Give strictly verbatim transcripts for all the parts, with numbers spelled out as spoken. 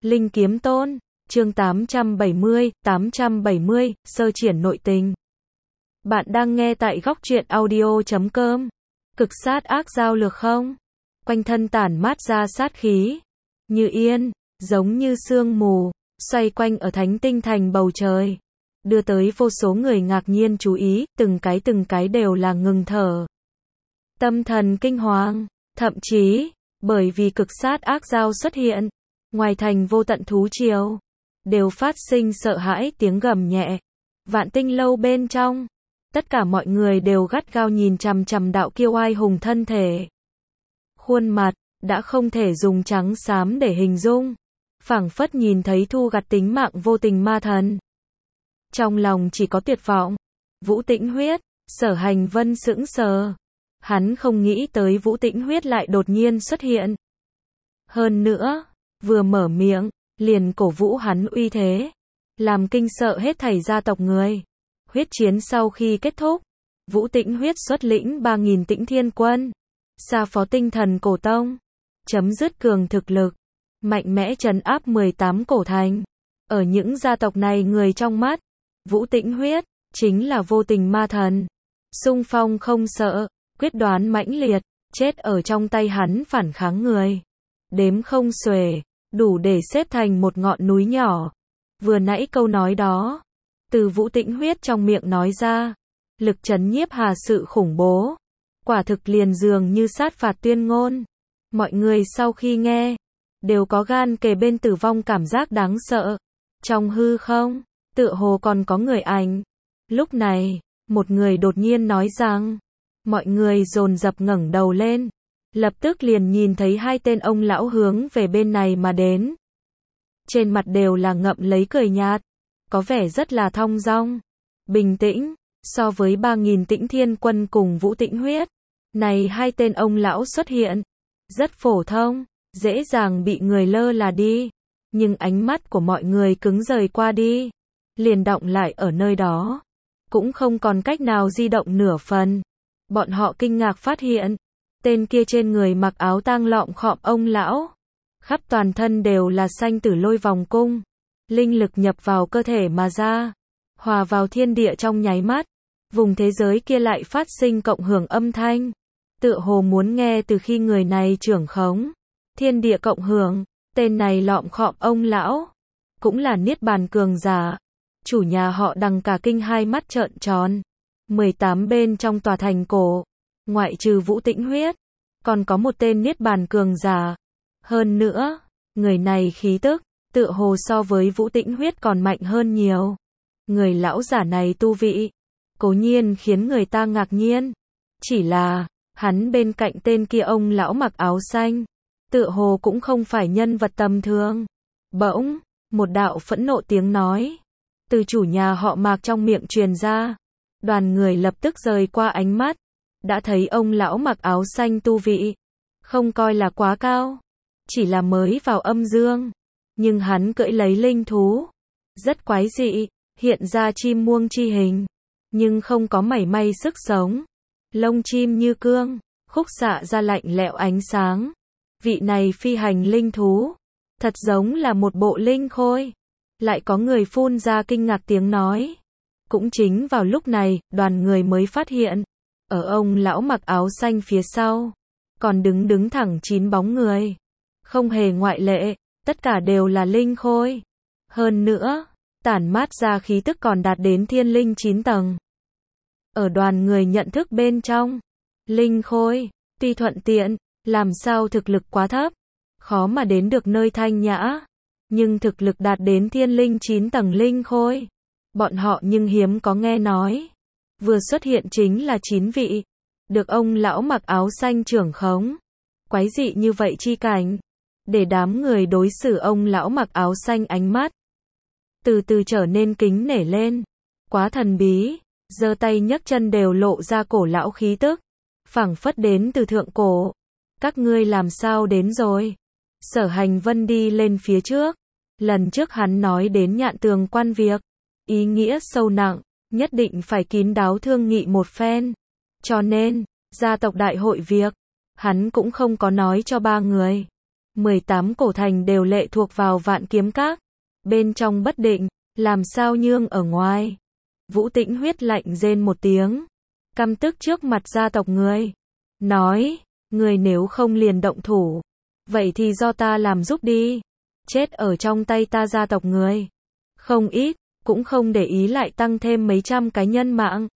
Linh Kiếm Tôn, chương tám trăm bảy mươi, tám trăm bảy mươi, sơ triển nội tình. Bạn đang nghe tại góc truyện audio chấm com. Cực sát ác giao lược không? Quanh thân tản mát ra sát khí, như yên, giống như sương mù, xoay quanh ở Thánh Tinh Thành bầu trời, đưa tới vô số người ngạc nhiên chú ý, từng cái từng cái đều là ngừng thở. Tâm thần kinh hoàng, thậm chí, bởi vì cực sát ác giao xuất hiện, ngoài thành vô tận thú triều, đều phát sinh sợ hãi tiếng gầm nhẹ. Vạn Tinh lâu bên trong, tất cả mọi người đều gắt gao nhìn chằm chằm đạo kiêu oai hùng thân thể. Khuôn mặt, đã không thể dùng trắng xám để hình dung, phảng phất nhìn thấy thu gặt tính mạng vô tình ma thần. Trong lòng chỉ có tuyệt vọng. Vũ Tĩnh Huyết, Sở Hành Vân sững sờ. Hắn không nghĩ tới Vũ Tĩnh Huyết lại đột nhiên xuất hiện. Hơn nữa, vừa mở miệng, liền cổ vũ hắn uy thế, làm kinh sợ hết thảy gia tộc người. Huyết chiến sau khi kết thúc, Vũ Tĩnh Huyết xuất lĩnh ba nghìn Tĩnh Thiên quân, xa phó Tinh Thần Cổ Tông, chấm dứt cường thực lực, mạnh mẽ trấn áp mười tám cổ thành. Ở những gia tộc này người trong mắt, Vũ Tĩnh Huyết chính là vô tình ma thần, xung phong không sợ, quyết đoán mãnh liệt, chết ở trong tay hắn phản kháng người đếm không xuể, đủ để xếp thành một ngọn núi nhỏ. Vừa nãy câu nói đó, từ Vũ Tĩnh Huyết trong miệng nói ra, lực trấn nhiếp hà sự khủng bố, quả thực liền dường như sát phạt tuyên ngôn. Mọi người sau khi nghe, đều có gan kề bên tử vong cảm giác đáng sợ. Trong hư không, tựa hồ còn có người ảnh. Lúc này, một người đột nhiên nói rằng, mọi người dồn dập ngẩng đầu lên, lập tức liền nhìn thấy hai tên ông lão hướng về bên này mà đến. Trên mặt đều là ngậm lấy cười nhạt, có vẻ rất là thong dong, bình tĩnh, so với ba nghìn Tĩnh Thiên quân cùng Vũ Tĩnh Huyết, này hai tên ông lão xuất hiện, rất phổ thông, dễ dàng bị người lơ là đi, nhưng ánh mắt của mọi người cứng rời qua đi, liền đọng lại ở nơi đó, cũng không còn cách nào di động nửa phần. Bọn họ kinh ngạc phát hiện, tên kia trên người mặc áo tang lọng khọm ông lão, khắp toàn thân đều là xanh tử lôi vòng cung, linh lực nhập vào cơ thể mà ra, hòa vào thiên địa trong nháy mắt, vùng thế giới kia lại phát sinh cộng hưởng âm thanh, tựa hồ muốn nghe từ khi người này trưởng khống, thiên địa cộng hưởng. Tên này lọng khọm ông lão, cũng là niết bàn cường giả, chủ nhà họ Đằng cả kinh hai mắt trợn tròn. mười tám bên trong tòa thành cổ, ngoại trừ Vũ Tĩnh Huyết, còn có một tên niết bàn cường giả. Hơn nữa, người này khí tức, tựa hồ so với Vũ Tĩnh Huyết còn mạnh hơn nhiều. Người lão giả này tu vị, cố nhiên khiến người ta ngạc nhiên. Chỉ là, hắn bên cạnh tên kia ông lão mặc áo xanh, tựa hồ cũng không phải nhân vật tầm thường. Bỗng, một đạo phẫn nộ tiếng nói, từ chủ nhà họ Mạc trong miệng truyền ra. Đoàn người lập tức rời qua ánh mắt, đã thấy ông lão mặc áo xanh tu vị, không coi là quá cao, chỉ là mới vào âm dương, nhưng hắn cưỡi lấy linh thú, rất quái dị, hiện ra chim muông chi hình, nhưng không có mảy may sức sống, lông chim như cương, khúc xạ ra lạnh lẽo ánh sáng. Vị này phi hành linh thú, thật giống là một bộ linh khôi. Lại có người phun ra kinh ngạc tiếng nói. Cũng chính vào lúc này, đoàn người mới phát hiện, ở ông lão mặc áo xanh phía sau, còn đứng đứng thẳng chín bóng người. Không hề ngoại lệ, tất cả đều là linh khôi. Hơn nữa, tản mát ra khí tức còn đạt đến thiên linh chín tầng. Ở đoàn người nhận thức bên trong, linh khôi, tuy thuận tiện, làm sao thực lực quá thấp, khó mà đến được nơi thanh nhã, nhưng thực lực đạt đến thiên linh chín tầng linh khôi, bọn họ nhưng hiếm có nghe nói. Vừa xuất hiện chính là chín vị, được ông lão mặc áo xanh trưởng khống. Quái dị như vậy chi cảnh, để đám người đối xử ông lão mặc áo xanh ánh mắt từ từ trở nên kính nể lên. Quá thần bí, giơ tay nhấc chân đều lộ ra cổ lão khí tức, phảng phất đến từ thượng cổ. Các ngươi làm sao đến rồi? Sở Hành Vân đi lên phía trước. Lần trước hắn nói đến Nhạn Tường quan việc, ý nghĩa sâu nặng, nhất định phải kín đáo thương nghị một phen. Cho nên, gia tộc đại hội việc, hắn cũng không có nói cho ba người. mười tám cổ thành đều lệ thuộc vào Vạn Kiếm Các. Bên trong bất định, làm sao nhương ở ngoài. Vũ Tĩnh Huyết lạnh rên một tiếng, căm tức trước mặt gia tộc người. Nói, người nếu không liền động thủ, vậy thì do ta làm giúp đi. Chết ở trong tay ta gia tộc người. Không ít, cũng không để ý lại tăng thêm mấy trăm cái nhân mạng.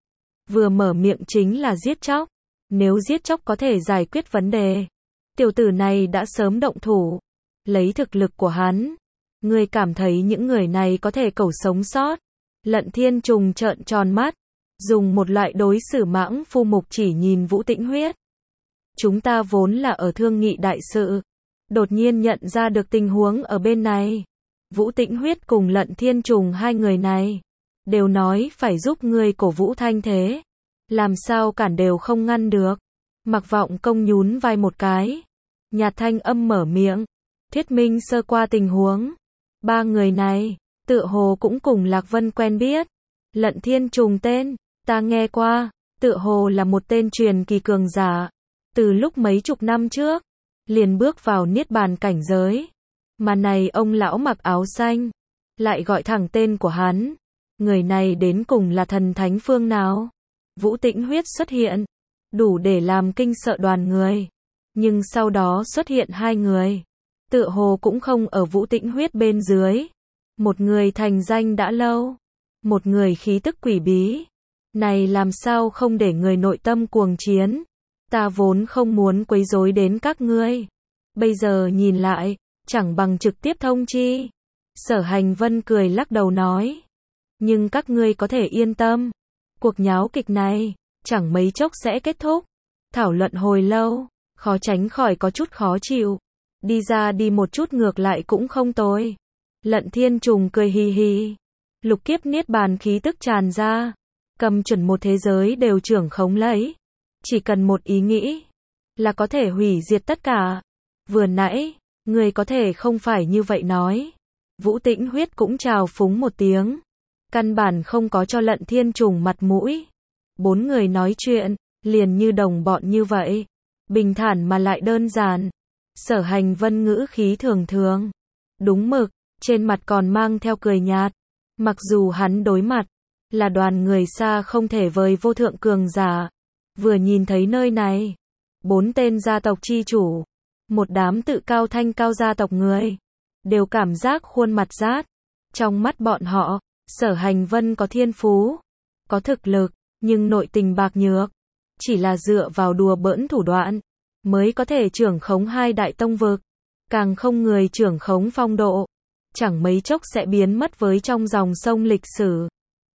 Vừa mở miệng chính là giết chóc. Nếu giết chóc có thể giải quyết vấn đề, tiểu tử này đã sớm động thủ. Lấy thực lực của hắn, người cảm thấy những người này có thể cầu sống sót. Lận Thiên Trùng trợn tròn mắt, dùng một loại đối xử mãng phu mục chỉ nhìn Vũ Tĩnh Huyết. Chúng ta vốn là ở thương nghị đại sự, đột nhiên nhận ra được tình huống ở bên này. Vũ Tĩnh Huyết cùng Lận Thiên Trùng hai người này đều nói phải giúp ngươi cổ vũ thanh thế, làm sao cản đều không ngăn được. Mặc Vọng Công nhún vai một cái, nhạt thanh âm mở miệng, thuyết minh sơ qua tình huống. Ba người này, tựa hồ cũng cùng Lạc Vân quen biết. Lận Thiên Trùng tên, ta nghe qua, tựa hồ là một tên truyền kỳ cường giả. Từ lúc mấy chục năm trước, liền bước vào niết bàn cảnh giới. Mà này ông lão mặc áo xanh, lại gọi thẳng tên của hắn. Người này đến cùng là thần thánh phương nào? Vũ Tĩnh Huyết xuất hiện, đủ để làm kinh sợ đoàn người. Nhưng sau đó xuất hiện hai người, tựa hồ cũng không ở Vũ Tĩnh Huyết bên dưới. Một người thành danh đã lâu, một người khí tức quỷ bí. Này làm sao không để người nội tâm cuồng chiến? Ta vốn không muốn quấy rối đến các ngươi. Bây giờ nhìn lại, chẳng bằng trực tiếp thông chi. Sở Hành Vân cười lắc đầu nói. Nhưng các ngươi có thể yên tâm. Cuộc nháo kịch này, chẳng mấy chốc sẽ kết thúc. Thảo luận hồi lâu, khó tránh khỏi có chút khó chịu. Đi ra đi một chút ngược lại cũng không tồi. Lận Thiên Trùng cười hì hì. Lục kiếp niết bàn khí tức tràn ra. Cầm chuẩn một thế giới đều trưởng khống lấy. Chỉ cần một ý nghĩ, là có thể hủy diệt tất cả. Vừa nãy, người có thể không phải như vậy nói. Vũ Tĩnh Huyết cũng trào phúng một tiếng. Căn bản không có cho Lận Thiên Trùng mặt mũi. Bốn người nói chuyện, liền như đồng bọn như vậy. Bình thản mà lại đơn giản. Sở Hành Vân ngữ khí thường thường. Đúng mực, trên mặt còn mang theo cười nhạt. Mặc dù hắn đối mặt, là đoàn người xa không thể vời vô thượng cường giả. Vừa nhìn thấy nơi này, bốn tên gia tộc chi chủ, một đám tự cao thanh cao gia tộc người, đều cảm giác khuôn mặt rát. Trong mắt bọn họ, Sở Hành Vân có thiên phú, có thực lực, nhưng nội tình bạc nhược. Chỉ là dựa vào đùa bỡn thủ đoạn, mới có thể trưởng khống hai đại tông vực. Càng không người trưởng khống phong độ, chẳng mấy chốc sẽ biến mất với trong dòng sông lịch sử.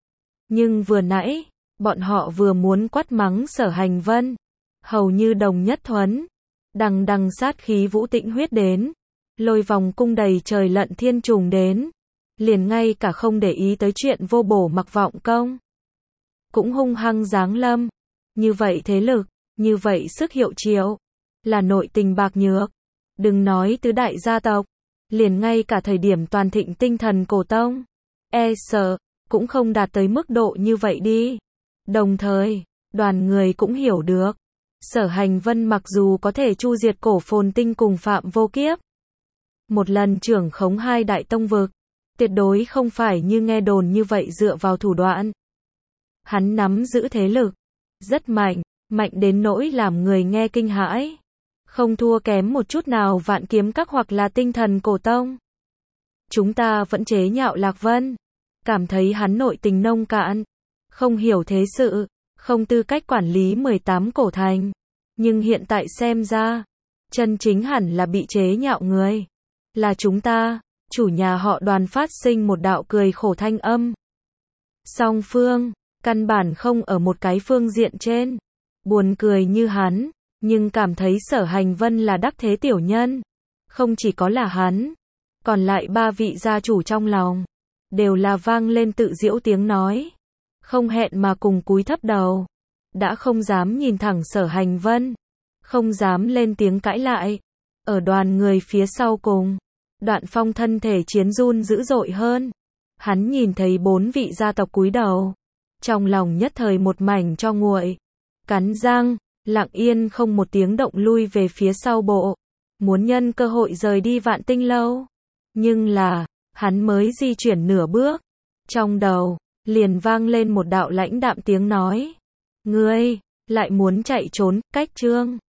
Nhưng vừa nãy, bọn họ vừa muốn quát mắng Sở Hành Vân, hầu như đồng nhất thuấn. Đằng đằng sát khí Vũ Tĩnh Huyết đến, lôi vòng cung đầy trời Lận Thiên Trùng đến, liền ngay cả không để ý tới chuyện vô bổ Mặc Vọng Công, cũng hung hăng giáng lâm. Như vậy thế lực, như vậy sức hiệu triệu, là nội tình bạc nhược. Đừng nói tứ đại gia tộc, liền ngay cả thời điểm toàn thịnh tinh thần cổ tông, e sợ, cũng không đạt tới mức độ như vậy đi. Đồng thời, đoàn người cũng hiểu được, Sở Hành Vân mặc dù có thể chu diệt Cổ Phồn Tinh cùng Phạm Vô Kiếp, một lần trưởng khống hai đại tông vực, tuyệt đối không phải như nghe đồn như vậy dựa vào thủ đoạn. Hắn nắm giữ thế lực, rất mạnh, mạnh đến nỗi làm người nghe kinh hãi. Không thua kém một chút nào Vạn Kiếm Các hoặc là Tinh Thần Cổ Tông. Chúng ta vẫn chế nhạo Lạc Vân, cảm thấy hắn nội tình nông cạn, không hiểu thế sự, không tư cách quản lý mười tám cổ thành. Nhưng hiện tại xem ra, chân chính hẳn là bị chế nhạo người. Là chúng ta, chủ nhà họ Đoàn phát sinh một đạo cười khổ thanh âm. Song phương, căn bản không ở một cái phương diện trên. Buồn cười như hắn, nhưng cảm thấy Sở Hành Vân là đắc thế tiểu nhân. Không chỉ có là hắn, còn lại ba vị gia chủ trong lòng, đều là vang lên tự giễu tiếng nói. Không hẹn mà cùng cúi thấp đầu. Đã không dám nhìn thẳng Sở Hành Vân, không dám lên tiếng cãi lại. Ở đoàn người phía sau cùng, Đoạn Phong thân thể chiến run dữ dội hơn. Hắn nhìn thấy bốn vị gia tộc cúi đầu, trong lòng nhất thời một mảnh cho nguội. Cắn răng, lặng yên không một tiếng động lui về phía sau bộ. muốn nhân cơ hội rời đi Vạn Tinh Lâu. Nhưng là, hắn mới di chuyển nửa bước, trong đầu, liền vang lên một đạo lãnh đạm tiếng nói. Ngươi, lại muốn chạy trốn, cách Trương